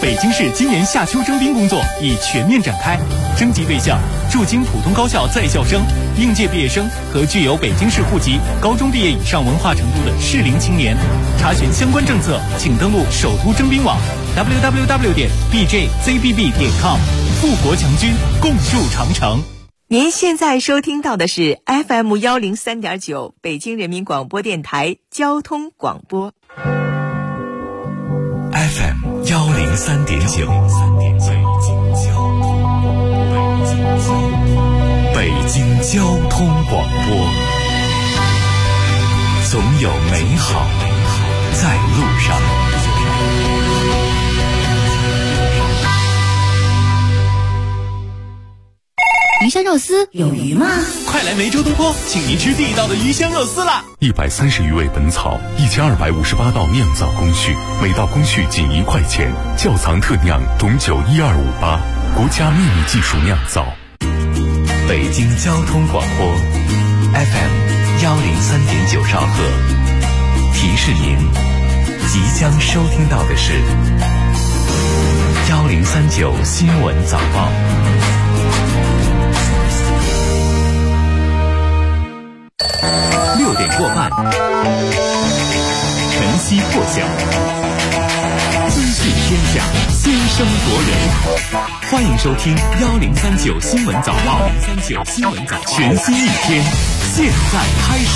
北京市今年夏秋征兵工作已全面展开，征集对象驻京普通高校在校生、应届毕业生和具有北京市户籍、高中毕业以上文化程度的适龄青年。查询相关政策，请登录首都征兵网 www.bjzbb.com。富国强军，共筑长城。 您现在收听到的是 FM 103.9北京人民广播电台交通广播。 FM 103.9，北京交通广播，总有美好在路上。 鱼香肉丝有鱼吗？ 快来梅州东坡，请您吃地道的鱼香肉丝啦 ！130余味本草，1258道酿造工序，每道工序仅1块钱，窖藏特酿董酒1258，国家秘密技术酿造。 北京交通广播 FM 103.9兆赫，提示您即将收听到的是1039新闻早报。6点过半，晨曦破晓，资讯天下，先声夺人。欢迎收听1039新闻早报，1039新闻早报，全新一天，现在开始。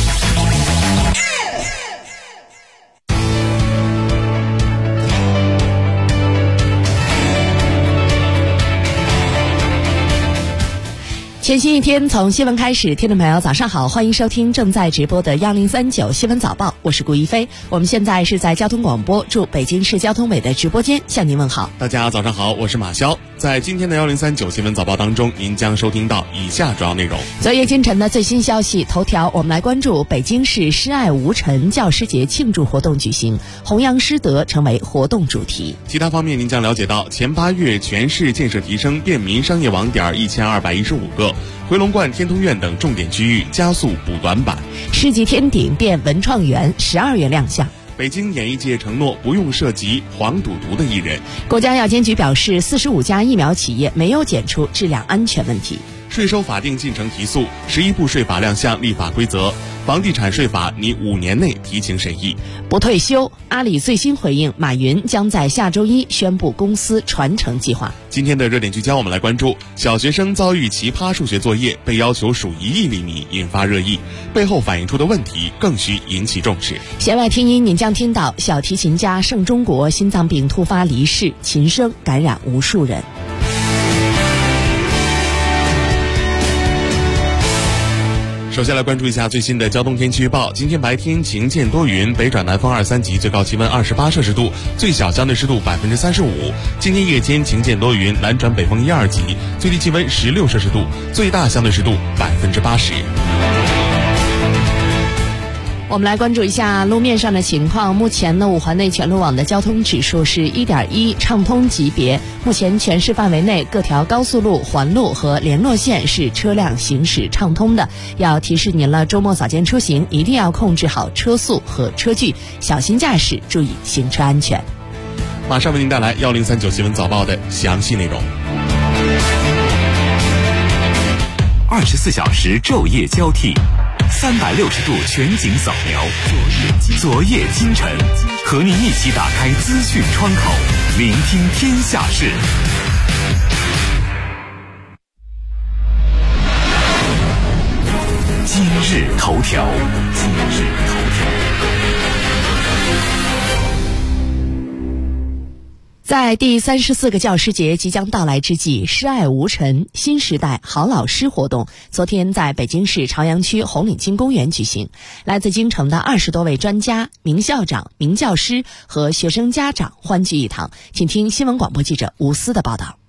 全新一天从新闻开始，听众朋友早上好，欢迎收听正在直播的1039新闻早报，我是顾一飞。我们现在是在交通广播驻北京市交通委的直播间向您问好。 大家早上好，我是马潇。在今天的1039新闻早报当中，您将收听到以下主要内容。 昨夜今晨的最新消息头条，我们来关注北京市师爱无尘教师节庆祝活动举行，弘扬师德成为活动主题。 其他方面您将了解到，前8月全市建设提升便民商业网点1215个，回龙观、天通苑等重点区域加速补短板。 世纪天顶变文创园12月亮相。 北京演艺界承诺不用涉及黄赌毒的艺人。 国家药监局表示，45家疫苗企业没有检出质量安全问题。 税收法定进程提速，11部税法亮相立法规则。房地产税法拟5年内提请审议。 不退休，阿里最新回应，马云将在下周1宣布公司传承计划。 今天的热点聚焦，我们来关注小学生遭遇奇葩数学作业，被要求数1亿厘米，引发热议，背后反映出的问题更需引起重视。 弦外听音，您将听到小提琴家盛中国心脏病突发离世，琴声感染无数人。 首先来关注一下最新的交通天气预报。今天白天晴见多云，北转南风2、3级，最高气温28摄氏度，最小相对湿度35%。今天夜间晴见多云，南转北风1、2级，最低气温16摄氏度，最大相对湿度80%。 我们来关注一下路面上的情况。目前呢，5环内全路网的交通指数是1.1，畅通级别。目前全市范围内各条高速路、环路和联络线是车辆行驶畅通的。要提示您了，周末早间出行一定要控制好车速和车距，小心驾驶，注意行车安全。 马上为您带来1039新闻早报的详细内容。 24小时昼夜交替，360度全景扫描，昨夜今晨，和您一起打开资讯窗口，聆听天下事。今日头条。 在第34个教师节即将到来之际，师爱无尘新时代好老师活动昨天在北京市朝阳区红领巾公园举行。来自京城的20多位专家、名校长、名教师和学生家长欢聚一堂。请听新闻广播记者吴思的报道。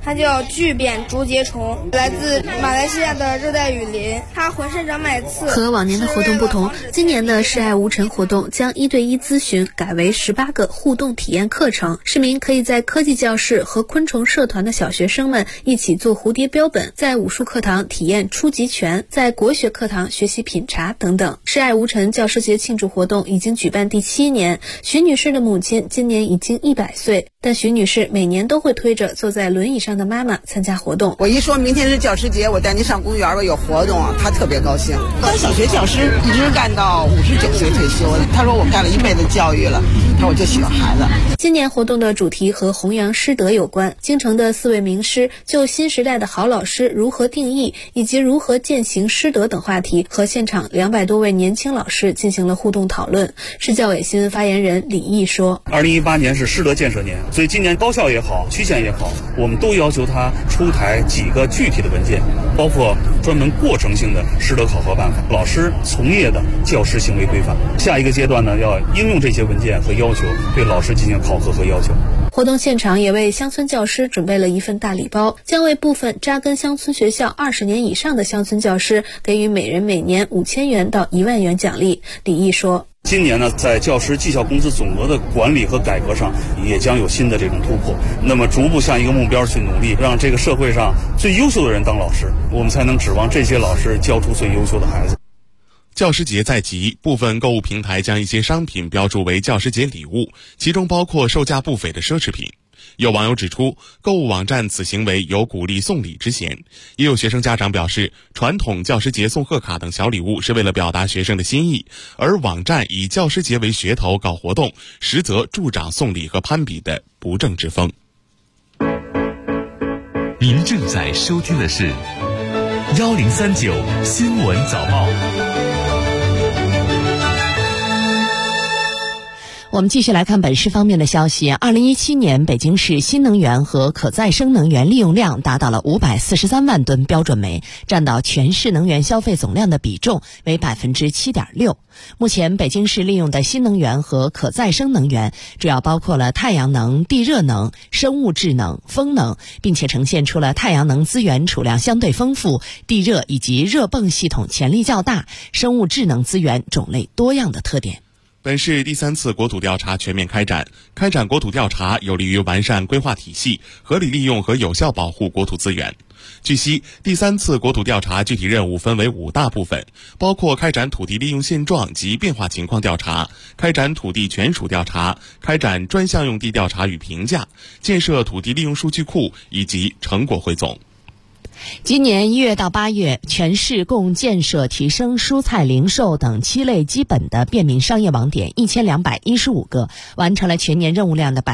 它叫巨扁竹节虫，来自马来西亚的热带雨林，它浑身长满刺。 和往年的活动不同，今年的示爱无尘活动将1对1咨询改为18个互动体验课程，市民可以在科技教室和昆虫社团的小学生们一起做蝴蝶标本，在武术课堂体验初级拳，在国学课堂学习品茶等等。示爱无尘教师节庆祝活动已经举办第7年，徐女士的母亲今年已经100岁，但徐女士每年都会推着坐在轮椅上的妈妈参加活动。 我一说明天是教师节，我带你上公园吧，有活动啊，她特别高兴。当小学教师一直干到59岁退休，她说我干了一辈子教育了，她说我就喜欢孩子。 今年活动的主题和弘扬师德有关，京城的4位名师就新时代的好老师如何定义以及如何践行师德等话题，和现场200多位年轻老师进行了互动讨论。市教委新闻发言人李毅说 ，2018年是师德建设年，所以今年高校也好，区县也好，我们都要求他出台几个具体的文件，包括专门过程性的师德考核办法，老师从业的教师行为规范。下一个阶段呢，要应用这些文件和要求，对老师进行考核和要求。 活动现场也为乡村教师准备了一份大礼包，将为部分扎根乡村学校20年以上的乡村教师给予每人每年5000元到1万元奖励。李毅说， 今年呢，在教师绩效工资总额的管理和改革上，也将有新的这种突破。那么逐步向一个目标去努力，让这个社会上最优秀的人当老师，我们才能指望这些老师教出最优秀的孩子。 教师节在即，部分购物平台将一些商品标注为教师节礼物，其中包括售价不菲的奢侈品。有网友指出，购物网站此行为有鼓励送礼之嫌。也有学生家长表示，传统教师节送贺卡等小礼物是为了表达学生的心意，而网站以教师节为噱头搞活动，实则助长送礼和攀比的不正之风。 您正在收听的是1039新闻早报。 我们继续来看本市方面的消息。2017年，北京市新能源和可再生能源利用量达到了543万吨标准煤，占到全市能源消费总量的比重为 7.6%。目前，北京市利用的新能源和可再生能源主要包括了太阳能、地热能、生物质能、风能，并且呈现出了太阳能资源储量相对丰富、地热以及热泵系统潜力较大、生物质能资源种类多样的特点。 本市第3次国土调查全面开展国土调查有利于完善规划体系，合理利用和有效保护国土资源。据悉，第3次国土调查具体任务分为5大部分，包括开展土地利用现状及变化情况调查，开展土地权属调查，开展专项用地调查与评价，建设土地利用数据库以及成果汇总。 今年1月到8月，全市共建设提升蔬菜零售等7类基本的便民商业网点1215个，完成了全年任务量的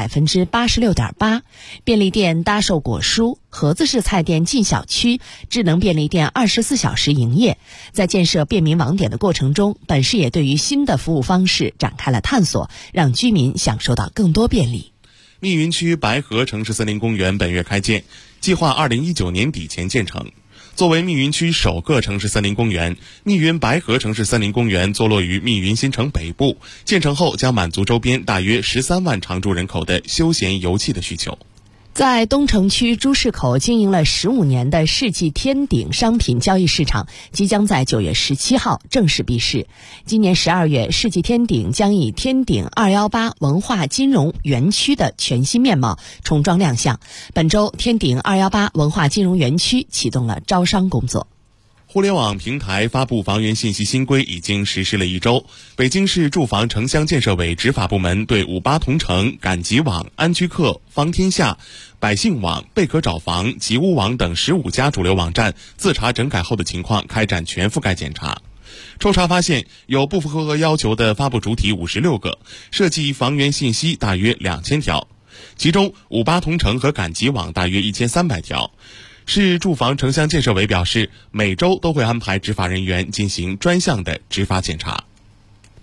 86.8%。便利店搭售果蔬，盒子式菜店进小区，智能便利店24小时营业。在建设便民网点的过程中，本市也对于新的服务方式展开了探索，让居民享受到更多便利。 密云区白河城市森林公园本月开建，计划2019年底前建成。作为密云区首个城市森林公园，密云白河城市森林公园坐落于密云新城北部，建成后将满足周边大约13万常住人口的休闲游憩的需求。 在东城区朱市口经营了15年的世纪天鼎商品交易市场即将在9月17号正式闭市。今年12月，世纪天鼎将以天鼎218文化金融园区的全新面貌重装亮相。本周，天鼎218文化金融园区启动了招商工作。 互联网平台发布房源信息新规已经实施了1周，北京市住房城乡建设委执法部门对58同城、赶集网、安居客、方天下、百姓网、贝壳找房、吉屋网等15家主流网站自查整改后的情况开展全覆盖检查。抽查发现，有不符合要求的发布主体56个，涉及房源信息大约2000条，其中58同城和赶集网大约1300条。市住房城乡建设委表示，每周都会安排执法人员进行专项的执法检查。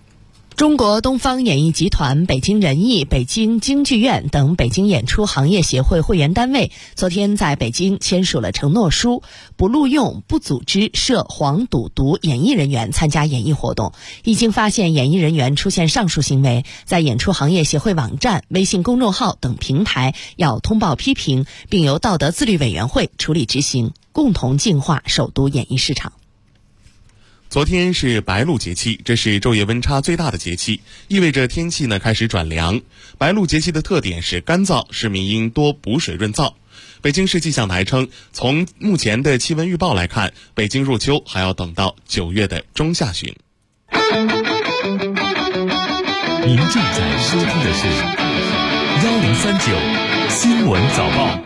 中国东方演艺集团、北京人艺、北京京剧院等北京演出行业协会会员单位昨天在北京签署了承诺书，不录用、不组织涉黄赌毒演艺人员参加演艺活动。一经发现演艺人员出现上述行为，在演出行业协会网站、微信公众号等平台要通报批评，并由道德自律委员会处理执行，共同净化首都演艺市场。 昨天是白露节气，这是昼夜温差最大的节气，意味着天气开始转凉。白露节气的特点是干燥，市民应多补水润燥。北京市气象台称，从目前的气温预报来看，北京入秋还要等到9月的中下旬。 您正在收听的是1039新闻早报。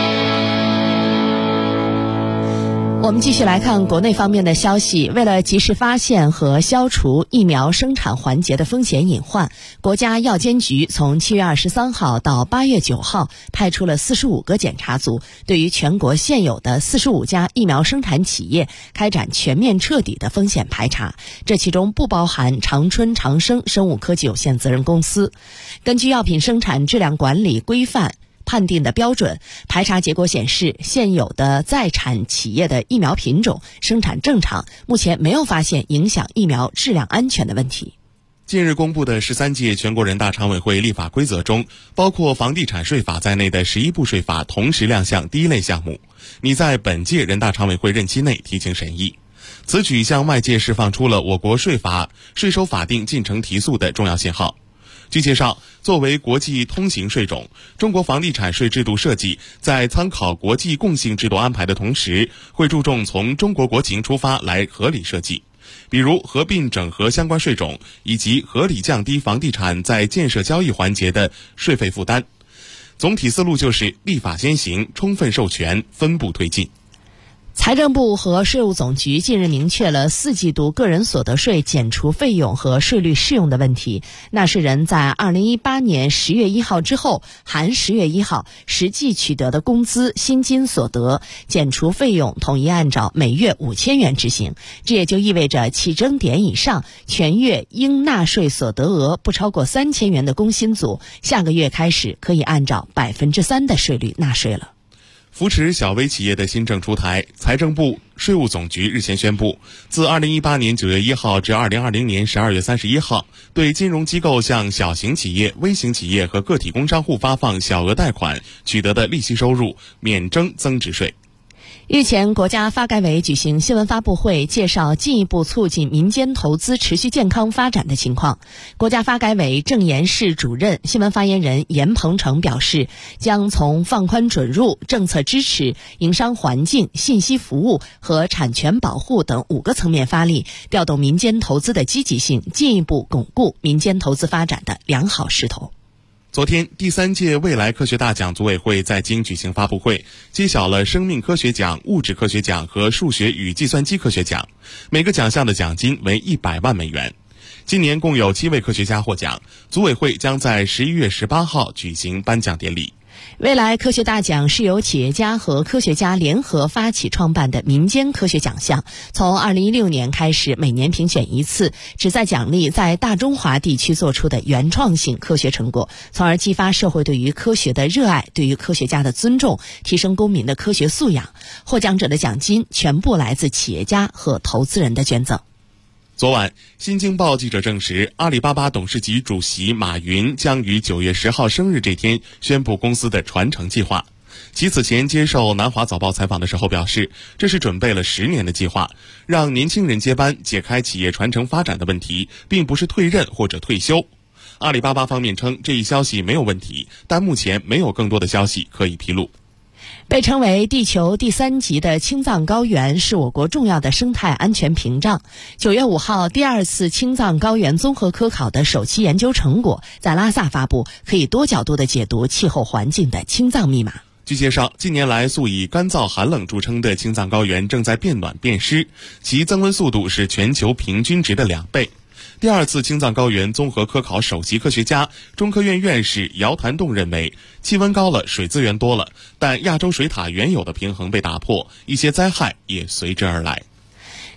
我们继续来看国内方面的消息。为了及时发现和消除疫苗生产环节的风险隐患，国家药监局从7月23号到8月9号派出了45个检查组，对于全国现有的45家疫苗生产企业开展全面彻底的风险排查，这其中不包含长春长生生物科技有限责任公司。根据药品生产质量管理规范判定的标准，排查结果显示，现有的在产企业的疫苗品种生产正常，目前没有发现影响疫苗质量安全的问题。 近日公布的13届全国人大常委会立法规则中，包括房地产税法在内的11部税法同时亮相第一类项目，拟在本届人大常委会任期内提请审议。此举向外界释放出了我国税收法定进程提速的重要信号。据介绍，作为国际通行税种，中国房地产税制度设计在参考国际共性制度安排的同时，会注重从中国国情出发来合理设计，比如合并整合相关税种，以及合理降低房地产在建设交易环节的税费负担。总体思路就是立法先行，充分授权，分步推进。 财政部和税务总局近日明确了4季度个人所得税减除费用和税率适用的问题。纳税人在2018年10月1号之后，含10月1号实际取得的工资、薪金所得减除费用统一按照每月5000元执行。这也就意味着起征点以上全月应纳税所得额不超过3000元的工薪族，下个月开始可以按照3%的税率纳税了。 扶持小微企业的新政出台，财政部、税务总局日前宣布，自2018年9月1号至2020年12月31号，对金融机构向小型企业、微型企业和个体工商户发放小额贷款取得的利息收入免征增值税。 日前，国家发改委举行新闻发布会，介绍进一步促进民间投资持续健康发展的情况。国家发改委政研室主任、新闻发言人严鹏程表示，将从放宽准入、政策支持、营商环境、信息服务和产权保护等5个层面发力，调动民间投资的积极性，进一步巩固民间投资发展的良好势头。 昨天，第3届未来科学大奖组委会在京举行发布会，揭晓了生命科学奖、物质科学奖和数学与计算机科学奖，每个奖项的奖金为100万美元。今年共有7位科学家获奖，组委会将在11月18号举行颁奖典礼。 未来科学大奖是由企业家和科学家联合发起创办的民间科学奖项，从2016年开始每年评选一次，旨在奖励在大中华地区做出的原创性科学成果，从而激发社会对于科学的热爱，对于科学家的尊重，提升公民的科学素养。获奖者的奖金全部来自企业家和投资人的捐赠。 昨晚，新京报记者证实，阿里巴巴董事局主席马云将于9月10号生日这天宣布公司的传承计划。其此前接受南华早报采访的时候表示，这是准备了10年的计划，让年轻人接班，解开企业传承发展的问题，并不是退任或者退休。阿里巴巴方面称这一消息没有问题，但目前没有更多的消息可以披露。 被称为地球第3级的青藏高原是我国重要的生态安全屏障。9月5号，第2次青藏高原综合科考的首期研究成果在拉萨发布，可以多角度地解读气候环境的青藏密码。 据介绍，近年来素以干燥寒冷著称的青藏高原正在变暖变湿，其增温速度是全球平均值的2倍。第2次青藏高原综合科考首席科学家、中科院院士姚谭栋认为，气温高了，水资源多了，但亚洲水塔原有的平衡被打破，一些灾害也随之而来。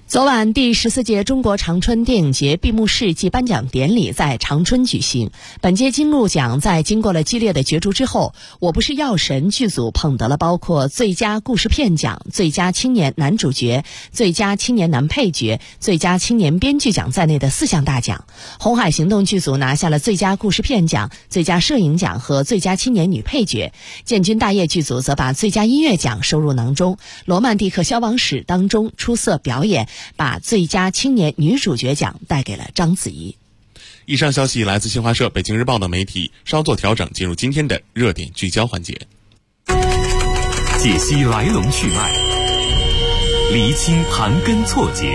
昨晚第14届中国长春电影节闭幕式暨颁奖典礼在长春举行。本届金鹿奖在经过了激烈的角逐之后，我不是药神剧组捧得了包括最佳故事片奖、最佳青年男主角、最佳青年男配角、最佳青年编剧奖在内的4项大奖。红海行动剧组拿下了最佳故事片奖、最佳摄影奖和最佳青年女配角。建军大业剧组则把最佳音乐奖收入囊中。罗曼蒂克消亡史当中出色表演，把最佳青年女主角奖带给了章子怡。 以上消息来自新华社、北京日报的媒体，稍作调整，进入今天的热点聚焦环节。 解析来龙去脉，厘清盘根错节，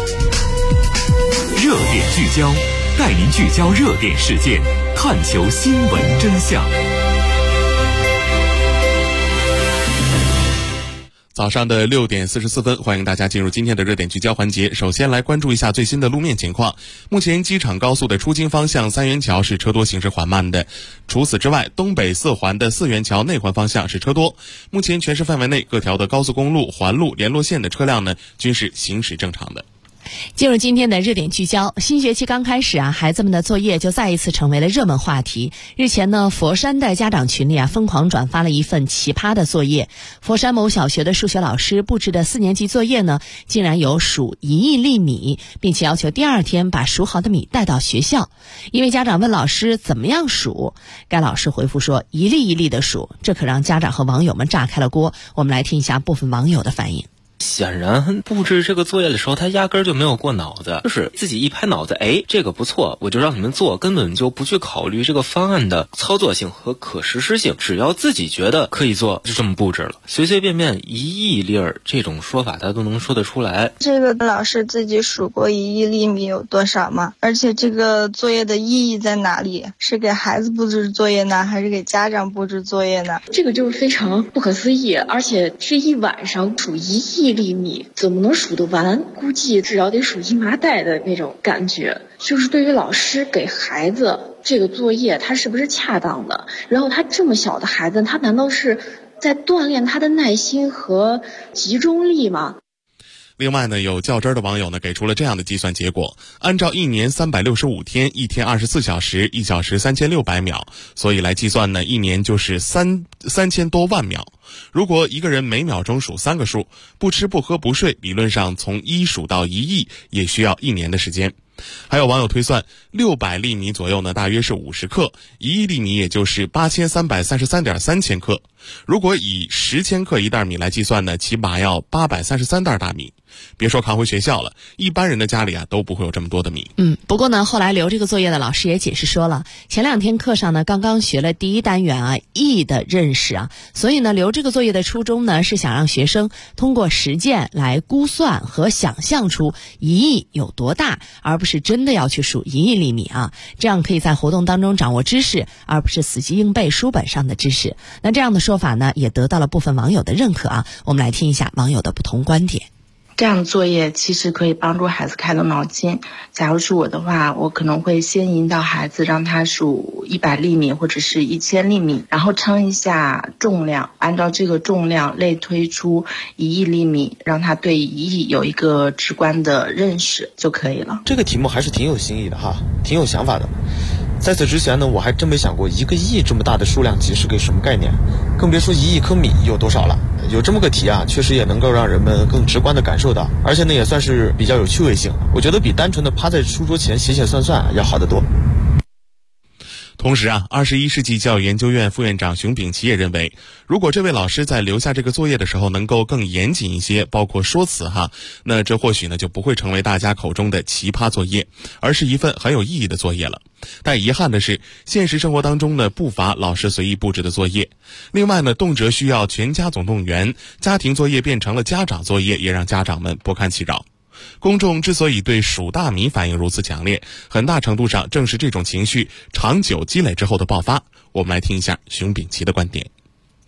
热点聚焦，带您聚焦热点事件，探求新闻真相。 早上的6点44分，欢迎大家进入今天的热点聚焦环节。首先来关注一下最新的路面情况。目前机场高速的出京方向三元桥是车多行驶缓慢的，除此之外，东北4环的4元桥内环方向是车多。目前全市范围内各条的高速公路、环路、联络线的车辆呢均是行驶正常的。 进入今天的热点聚焦，新学期刚开始孩子们的作业就再一次成为了热门话题。日前呢，佛山的家长群里疯狂转发了一份奇葩的作业。佛山某小学的数学老师布置的4年级作业呢，竟然有数1亿粒米，并且要求第2天把数好的米带到学校。一位家长问老师怎么样数，该老师回复说一粒一粒的数，这可让家长和网友们炸开了锅。我们来听一下部分网友的反应。 显然布置这个作业的时候他压根儿就没有过脑子，就是自己一拍脑子，这个不错，我就让你们做，根本就不去考虑这个方案的操作性和可实施性，只要自己觉得可以做就这么布置了。随随便便1亿粒儿这种说法他都能说得出来。 这个老师自己数过1亿粒米有多少吗？而且这个作业的意义在哪里？是给孩子布置作业呢，还是给家长布置作业呢？ 这个就是非常不可思议，而且是一晚上数1亿粒米，怎么能数得完？估计至少得数1麻袋的那种感觉。就是对于老师给孩子这个作业，他是不是恰当的？然后他这么小的孩子，他难道是在锻炼他的耐心和集中力吗？ 另外呢，有较真的网友呢给出了这样的计算结果，按照1年365天，1天24小时，1小时3600秒，所以来计算呢，1年就是3000多万秒。如果一个人每秒钟数3个数，不吃不喝不睡，理论上从1数到1亿也需要1年的时间。还有网友推算，600粒米左右呢，大约是50克，1亿粒米也就是8333.3千克。如果以10千克一袋米来计算呢，起码要833袋大米。别说扛回学校了，一般人的家里都不会有这么多的米。 不过呢，后来留这个作业的老师也解释说了，前2天课上呢刚刚学了第1单元亿的认识所以呢留这个作业的初衷呢是想让学生通过实践来估算和想象出1亿有多大，而不是真的要去数1亿粒米这样可以在活动当中掌握知识，而不是死记硬背书本上的知识。那这样的说法呢也得到了部分网友的认可我们来听一下网友的不同观点。 这样的作业其实可以帮助孩子开动脑筋。假如是我的话，我可能会先引导孩子让他数100粒米或者是1000粒米，然后称一下重量，按照这个重量类推出1亿粒米，让他对1亿有一个直观的认识就可以了。 这个题目还是挺有新意的挺有想法的。在此之前呢，我还真没想过1个亿这么大的数量级是个什么概念，更别说1亿颗米有多少了。有这么个题确实也能够让人们更直观地感受到，而且呢也算是比较有趣味性，我觉得比单纯的趴在书桌前写写算算要好得多。 同时21世纪教育研究院副院长熊丙奇也认为，如果这位老师在留下这个作业的时候能够更严谨一些，包括说辞那这或许呢就不会成为大家口中的奇葩作业，而是一份很有意义的作业了。但遗憾的是，现实生活当中呢不乏老师随意布置的作业。另外呢，动辄需要全家总动员，家庭作业变成了家长作业，也让家长们不堪其扰。公众之所以对数大米反应如此强烈，很大程度上正是这种情绪长久积累之后的爆发。我们来听一下熊丙奇的观点。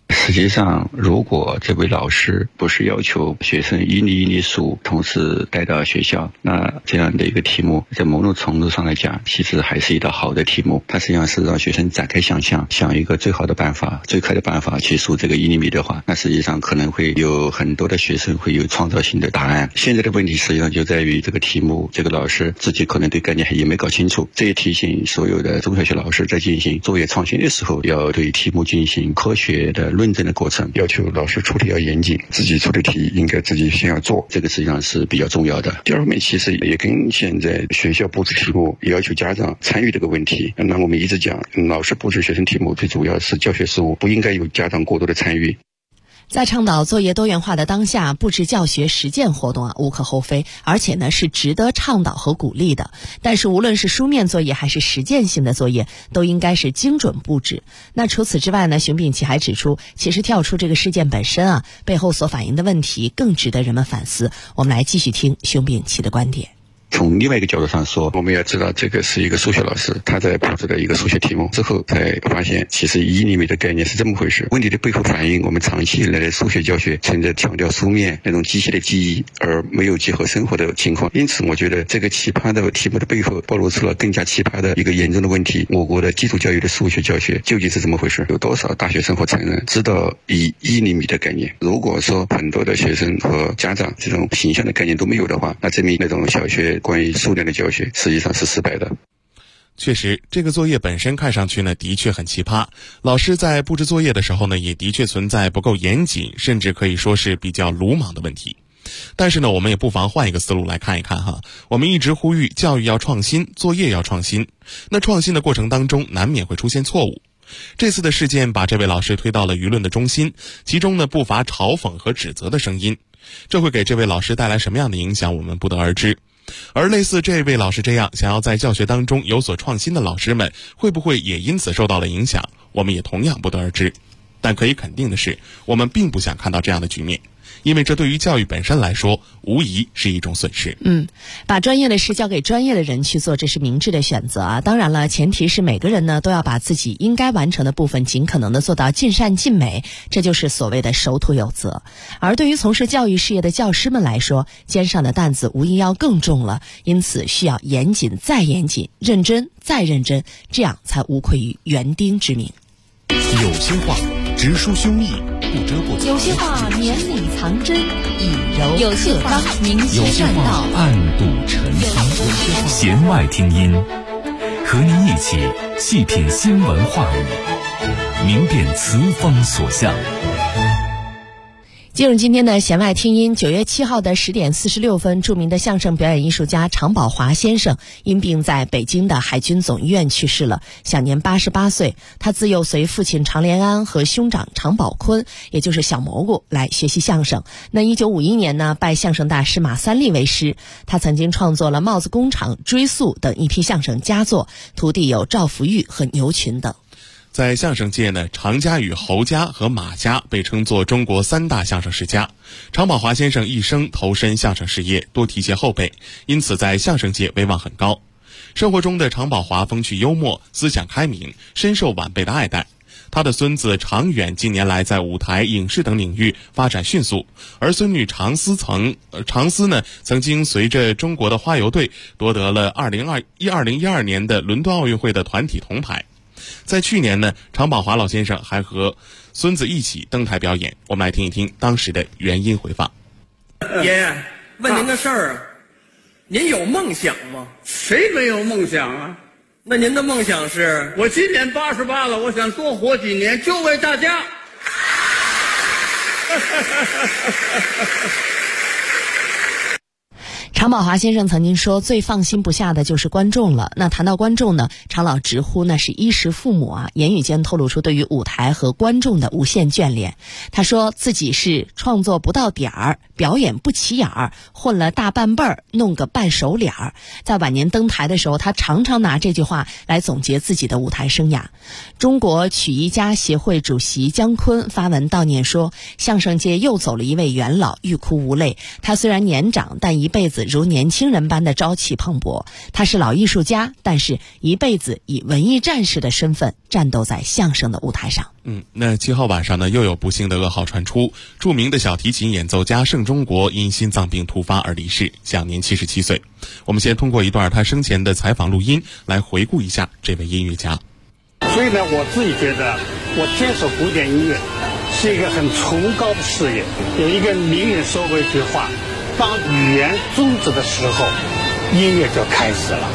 实际上，如果这位老师不是要求学生一例一例数同时带到学校，那这样的一个题目在某种程度上来讲，其实还是一道好的题目。它实际上是让学生展开想象，想一个最好的办法、最快的办法去数这个1厘米的话，那实际上可能会有很多的学生会有创造性的答案。现在的问题实际上就在于这个题目，这个老师自己可能对概念也没搞清楚。这也提醒所有的中小学老师在进行作业创新的时候，要对题目进行科学的论证的过程，要求老师出题要严谨，自己出的题应该自己先要做，这个实际上是比较重要的。第二方面其实也跟现在学校布置题目也要求家长参与这个问题。那我们一直讲，老师布置学生题目最主要是教学事务，不应该有家长过多的参与。 在倡导作业多元化的当下，布置教学实践活动无可厚非，而且呢是值得倡导和鼓励的。但是无论是书面作业还是实践性的作业，都应该是精准布置。那除此之外呢，熊丙奇还指出，其实跳出这个事件本身背后所反映的问题更值得人们反思。我们来继续听熊丙奇的观点。 从另外一个角度上说，我们要知道这个是一个数学老师，他在布置的一个数学题目之后，才发现其实1厘米的概念是这么回事。问题的背后反映我们长期以来的数学教学存在强调书面那种机械的记忆，而没有结合生活的情况。因此我觉得这个奇葩的题目的背后暴露出了更加奇葩的一个严重的问题：我国的基础教育的数学教学究竟是怎么回事？有多少大学生或成人知道以1厘米的概念？如果说很多的学生和家长这种形象的概念都没有的话，那证明那种小学关于数量的教学实际上是失败的。 确实，这个作业本身看上去呢的确很奇葩，老师在布置作业的时候呢也的确存在不够严谨，甚至可以说是比较鲁莽的问题。但是呢，我们也不妨换一个思路来看一看哈。我们一直呼吁教育要创新，作业要创新，那创新的过程当中难免会出现错误。这次的事件把这位老师推到了舆论的中心，其中呢不乏嘲讽和指责的声音，这会给这位老师带来什么样的影响，我们不得而知。而类似这位老师这样想要在教学当中有所创新的老师们，会不会也因此受到了影响，我们也同样不得而知。但可以肯定的是，我们并不想看到这样的局面，因为这对于教育本身来说无疑是一种损失。 把专业的事交给专业的人去做，这是明智的选择啊。当然了，前提是每个人呢都要把自己应该完成的部分尽可能的做到尽善尽美，这就是所谓的守土有责。而对于从事教育事业的教师们来说，肩上的担子无疑要更重了，因此需要严谨再严谨，认真再认真，这样才无愧于园丁之名。 有些话直抒胸臆，不遮不藏； 有些话绵里藏针，以柔有些话明确善道，暗度陈仓。弦外听音，和您一起细品新闻话语，明辨词风所向。 进入今天的弦外听音，9月7号的10点46分，著名的相声表演艺术家常宝华先生因病在北京的海军总医院去世了，享年88岁。他自幼随父亲常连安和兄长常宝坤，也就是小蘑菇来学习相声。那1951年呢，拜相声大师马三立为师。他曾经创作了《帽子工厂》《追溯》等一批相声佳作，徒弟有赵福玉和牛群等。 在相声界呢，常家与侯家和马家被称作中国3大相声世家。常宝华先生一生投身相声事业，多提携后辈，因此在相声界威望很高。生活中的常宝华风趣幽默，思想开明，深受晚辈的爱戴。他的孙子常远近年来在舞台、影视等领域发展迅速，而孙女常思呢，曾经随着中国的花游队夺得了2012年的伦敦奥运会的团体铜牌。在去年呢，常宝华老先生还和孙子一起登台表演，我们来听一听当时的原音回放。 爷爷，问您个事儿您有梦想吗？ 谁没有梦想啊？ 那您的梦想是？ 我今年88了，我想多活几年，就为大家。 常宝华先生曾经说，最放心不下的就是观众了。那谈到观众呢，常老直呼那是衣食父母啊，言语间透露出对于舞台和观众的无限眷恋。他说自己是创作不到点儿，表演不起眼儿，混了大半辈儿，弄个半熟脸儿。在晚年登台的时候，他常常拿这句话来总结自己的舞台生涯。中国曲艺家协会主席姜昆发文悼念说，相声界又走了一位元老，欲哭无泪。他虽然年长，但一辈子如年轻人般的朝气蓬勃。他是老艺术家，但是一辈子以文艺战士的身份战斗在相声的舞台上。 那7号晚上呢，又有不幸的噩耗传出，著名的小提琴演奏家盛中国因心脏病突发而离世，享年77岁。我们先通过一段他生前的采访录音来回顾一下这位音乐家。 所以呢，我自己觉得我坚守古典音乐是一个很崇高的事业。有一个名人说过一句话，当语言终止的时候，音乐就开始了。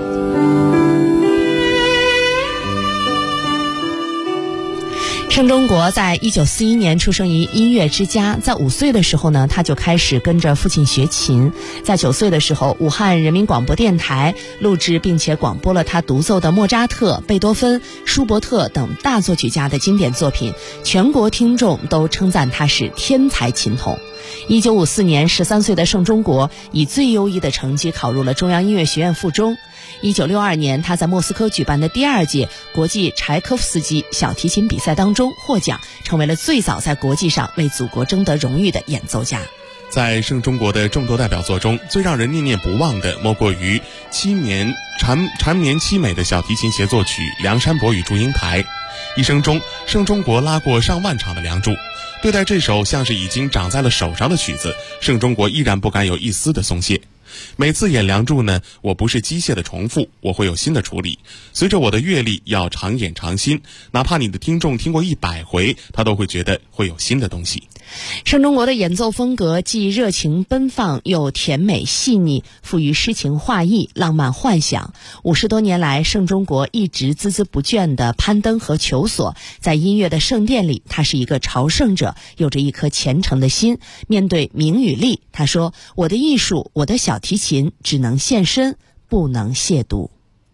盛中国在1941年出生于音乐之家，在5岁的时候呢，他就开始跟着父亲学琴。在9岁的时候，武汉人民广播电台录制并且广播了他独奏的莫扎特、贝多芬、舒伯特等大作曲家的经典作品，全国听众都称赞他是天才琴童。1954年，13岁的盛中国以最优异的成绩考入了中央音乐学院附中。1962年，他在莫斯科举办的第2届国际柴科夫斯基小提琴比赛当中获奖，成为了最早在国际上为祖国争得荣誉的演奏家。 在盛中国的众多代表作中，最让人念念不忘的莫过于缠绵凄美的小提琴协奏曲《梁山伯与祝英台》。一生中，盛中国拉过上万场的梁祝。对待这首像是已经长在了手上的曲子，盛中国依然不敢有一丝的松懈。每次演梁祝呢，我不是机械的重复，我会有新的处理。随着我的阅历，要常演常新，哪怕你的听众听过100回，他都会觉得会有新的东西。 盛中国的演奏风格既热情奔放，又甜美细腻，富于诗情画意、浪漫幻想。50多年来，盛中国一直孜孜不倦地攀登和求索。在音乐的圣殿里，他是一个朝圣者，有着一颗虔诚的心。面对名与利，他说：“我的艺术，我的小提琴，只能献身，不能亵渎。”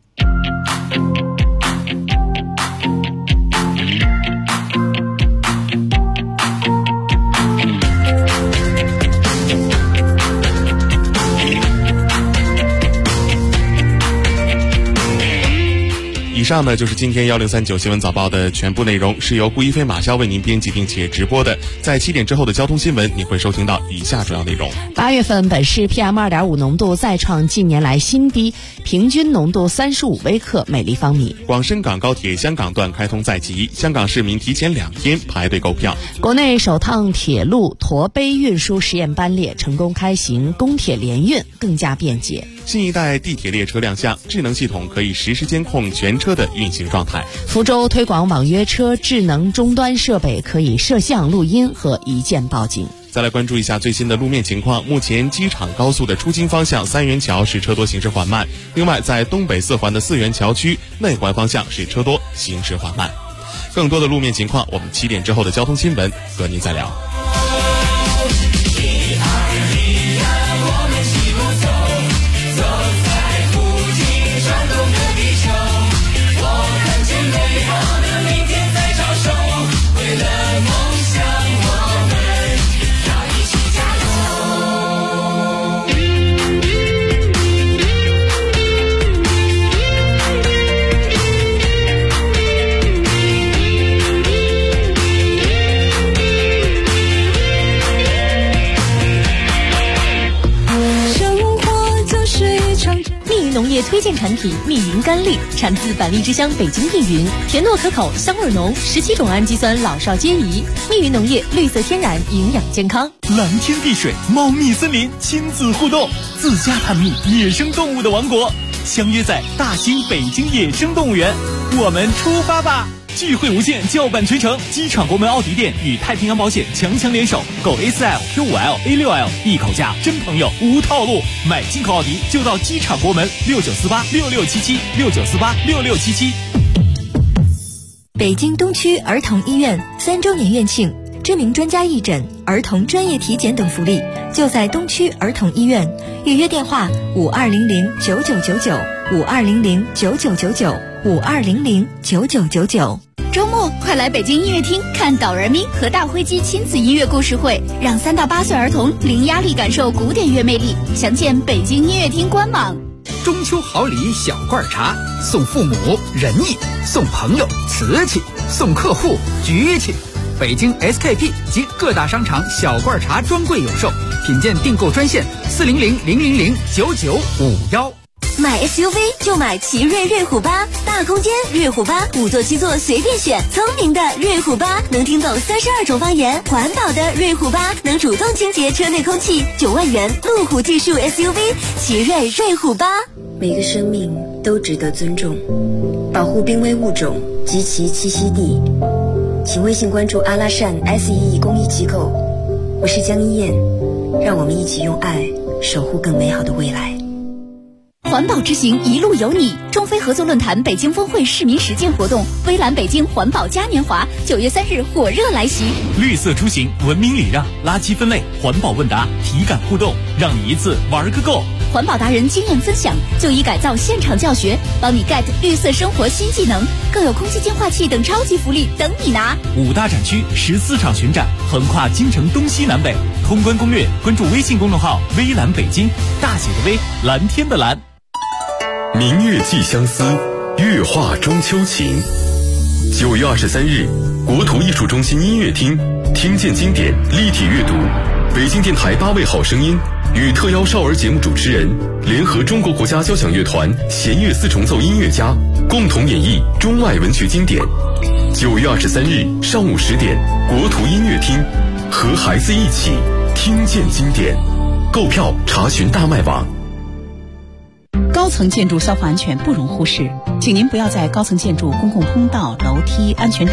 以上呢就是今天1039新闻早报的全部内容，是由顾一飞、马潇为您编辑并且直播的。在7点之后的交通新闻，你会收听到以下主要内容。 8月份本市 PM2.5 浓度再创近年来新低，平均浓度35微克每立方米。 广深港高铁香港段开通在即，香港市民提前2天排队购票。 国内首趟铁路驼背运输实验班列成功开行，公铁联运更加便捷。 新一代地铁列车亮相，智能系统可以实时监控全车的运行状态。 福州推广网约车智能终端设备，可以摄像、录音和一键报警。 再来关注一下最新的路面情况。目前机场高速的出京方向3元桥是车多行驶缓慢，另外在东北4环的4元桥区内环方向是车多行驶缓慢。更多的路面情况，我们7点之后的交通新闻和您再聊。 农业推荐产品蜜云甘栗，产自百丽之乡北京密云，甜糯可口，香味浓，17种氨基酸老少皆宜。蜜云农业绿色天然，营养健康。 蓝天碧水，猫蜜森林，亲子互动，自家探秘野生动物的王国，相约在大兴北京野生动物园，我们出发吧！聚会无限，叫板全程。机场国门奥迪店与太平洋保险强联手，购 A4L、Q5L、A6L， 一口价，真朋友无套路。买进口奥迪就到机场国门，69486677，69486677。 北京东区儿童医院3周年院庆，知名专家义诊、儿童专业体检等福利，就在东区儿童医院。预约电话：52009999，52009999，52009999。 周末快来北京音乐厅看导人咪和大灰鸡亲子音乐故事会，让3到8岁儿童零压力感受古典乐魅力。详见北京音乐厅官网。 中秋好礼小罐茶，送父母仁义，送朋友瓷器，送客户局气。 北京 SKP 及各大商场小罐茶专柜有售，品鉴订购专线400-000-9951。 买 SUV 就买奇瑞瑞虎8，大空间瑞虎8，5座7座随便选，聪明的瑞虎8能听懂32种方言，环保的瑞虎8能主动清洁车内空气，9万元路虎技术 SUV 奇瑞瑞虎8。 每个生命都值得尊重，保护濒危物种及其栖息地。请微信关注阿拉善 SEE 公益机构，我是江一燕，让我们一起用爱守护更美好的未来。 环保之行一路有你，中非合作论坛北京峰会市民实践活动，微蓝北京环保嘉年华9月3日火热来袭。 绿色出行，文明礼让，垃圾分类，环保问答，体感互动，让你一次玩个够。 环保达人经验分享，就医改造现场教学，帮你 get 绿色生活新技能，更有空气净化器等超级福利等你拿。 5大展区14场巡展，横跨京城东西南北。通关攻略，关注微信公众号微蓝北京，大写的微，蓝天的蓝。 明月寄相思，月画中秋情。9月23日，国土艺术中心音乐厅，听见经典立体阅读，北京电台8位好声音与特邀少儿节目主持人联合中国国家交响乐团弦乐4重奏音乐家，共同演绎中外文学经典。9月23日上午10点，国土音乐厅，和孩子一起听见经典。购票查询大麦网。 高层建筑消防安全不容忽视，请您不要在高层建筑公共通道、楼梯、安全